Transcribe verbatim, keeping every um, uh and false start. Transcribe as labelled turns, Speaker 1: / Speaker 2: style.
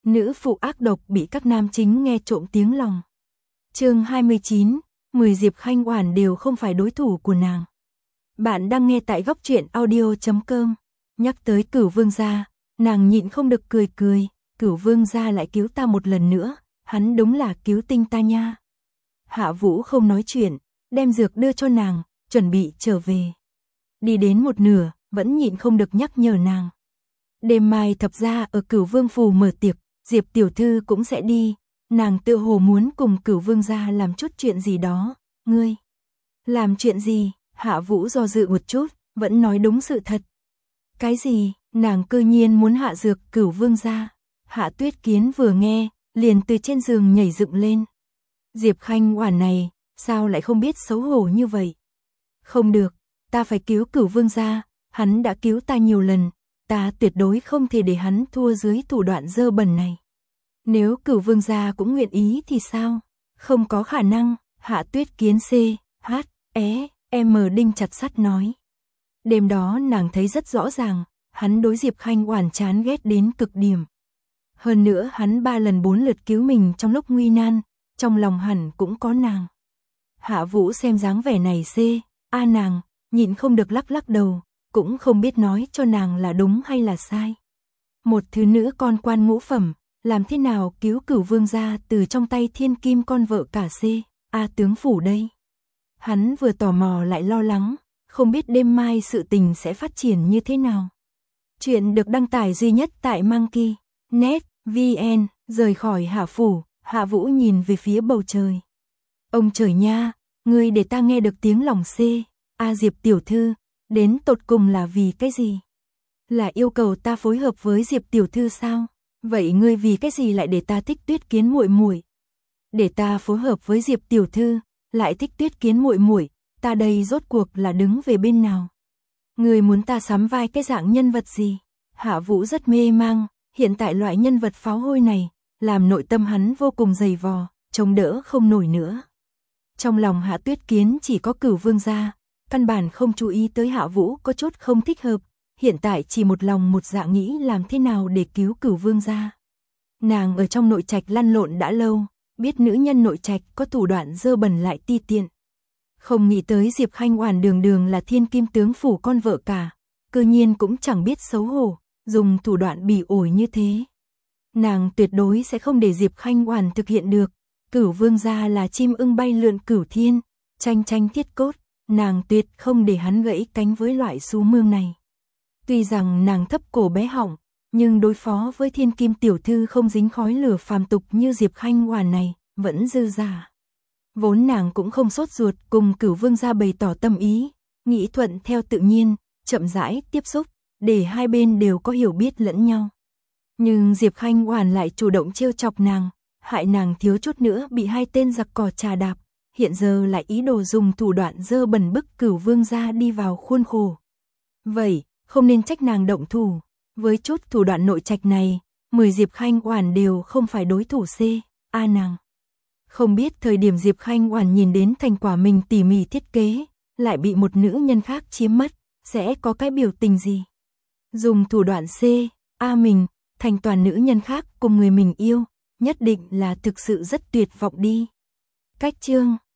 Speaker 1: nữ phụ ác độc bị các nam chính nghe trộm tiếng lòng. Chương hai mươi chín, mười Diệp Khanh Oản đều không phải đối thủ của nàng. Bạn đang nghe tại góc truyện audio chấm com. Nhắc tới Cửu Vương gia, nàng nhịn không được cười cười, Cửu Vương gia lại cứu ta một lần nữa, hắn đúng là cứu tinh ta nha. Hạ Vũ không nói chuyện, đem dược đưa cho nàng, chuẩn bị trở về. Đi đến một nửa, vẫn nhịn không được nhắc nhở nàng. Đêm mai thập gia ở Cửu Vương phủ mở tiệc, Diệp tiểu thư cũng sẽ đi, nàng tự hồ muốn cùng Cửu Vương gia làm chút chuyện gì đó, ngươi. Làm chuyện gì? Hạ Vũ do dự một chút, vẫn nói đúng sự thật. Cái gì? Nàng cơ nhiên muốn hạ dược Cửu Vương gia. Hạ Tuyết Kiến vừa nghe, liền từ trên giường nhảy dựng lên. Diệp Khanh Oản này, sao lại không biết xấu hổ như vậy? Không được, ta phải cứu Cửu Vương gia, hắn đã cứu ta nhiều lần, ta tuyệt đối không thể để hắn thua dưới thủ đoạn dơ bẩn này. Nếu Cửu Vương gia cũng nguyện ý thì sao? Không có khả năng, Hạ Tuyết Kiến C, H, E, M đinh chặt sắt nói. Đêm đó nàng thấy rất rõ ràng, hắn đối Diệp Khanh Oản chán ghét đến cực điểm. Hơn nữa hắn ba lần bốn lượt cứu mình trong lúc nguy nan, trong lòng hẳn cũng có nàng. Hạ Vũ xem dáng vẻ này C, A nàng, nhịn không được lắc lắc đầu, cũng không biết nói cho nàng là đúng hay là sai. Một thứ nữ con quan ngũ phẩm, làm thế nào cứu Cửu Vương gia từ trong tay thiên kim con vợ cả C, A tướng phủ đây. Hắn vừa tò mò lại lo lắng, không biết đêm mai sự tình sẽ phát triển như thế nào. Chuyện được đăng tải duy nhất tại Monkey chấm net vn. Rời khỏi Hạ phủ, Hạ Vũ nhìn về phía bầu trời. Ông trời nha, ngươi để ta nghe được tiếng lòng C, A Diệp tiểu thư, đến tột cùng là vì cái gì? Là yêu cầu ta phối hợp với Diệp tiểu thư sao? Vậy ngươi vì cái gì lại để ta thích Tuyết Kiến muội muội? Để ta phối hợp với Diệp tiểu thư, lại thích Tuyết Kiến muội muội, ta đây rốt cuộc là đứng về bên nào? Ngươi muốn ta sắm vai cái dạng nhân vật gì? Hạ Vũ rất mê mang, hiện tại loại nhân vật pháo hôi này, làm nội tâm hắn vô cùng dày vò, chống đỡ không nổi nữa. Trong lòng Hạ Tuyết Kiến chỉ có Cửu Vương gia, căn bản không chú ý tới Hạ Vũ có chút không thích hợp, hiện tại chỉ một lòng một dạ nghĩ làm thế nào để cứu Cửu Vương gia. Nàng ở trong nội trạch lăn lộn đã lâu, biết nữ nhân nội trạch có thủ đoạn dơ bẩn lại ti tiện. Không nghĩ tới Diệp Khanh Oản đường đường là thiên kim tướng phủ con vợ cả, cơ nhiên cũng chẳng biết xấu hổ, dùng thủ đoạn bỉ ổi như thế. Nàng tuyệt đối sẽ không để Diệp Khanh Oản thực hiện được. Cửu Vương gia là chim ưng bay lượn cửu thiên, tranh tranh thiết cốt, nàng tuyệt không để hắn gãy cánh với loại xú mương này. Tuy rằng nàng thấp cổ bé họng, nhưng đối phó với thiên kim tiểu thư không dính khói lửa phàm tục như Diệp Khanh Oản này, vẫn dư dả. Vốn nàng cũng không sốt ruột cùng Cửu Vương gia bày tỏ tâm ý, nghĩ thuận theo tự nhiên, chậm rãi tiếp xúc, để hai bên đều có hiểu biết lẫn nhau. Nhưng Diệp Khanh Oản lại chủ động trêu chọc nàng, hại nàng thiếu chút nữa bị hai tên giặc cỏ trà đạp, hiện giờ lại ý đồ dùng thủ đoạn dơ bẩn bức Cửu Vương gia đi vào khuôn khổ. Vậy, không nên trách nàng động thủ, với chút thủ đoạn nội trạch này, mười Diệp Khanh Oản đều không phải đối thủ C, A nàng. Không biết thời điểm Diệp Khanh Oản nhìn đến thành quả mình tỉ mỉ thiết kế, lại bị một nữ nhân khác chiếm mất, sẽ có cái biểu tình gì? Dùng thủ đoạn C, A mình, thành toàn nữ nhân khác cùng người mình yêu, nhất định là thực sự rất tuyệt vọng đi. Cách chương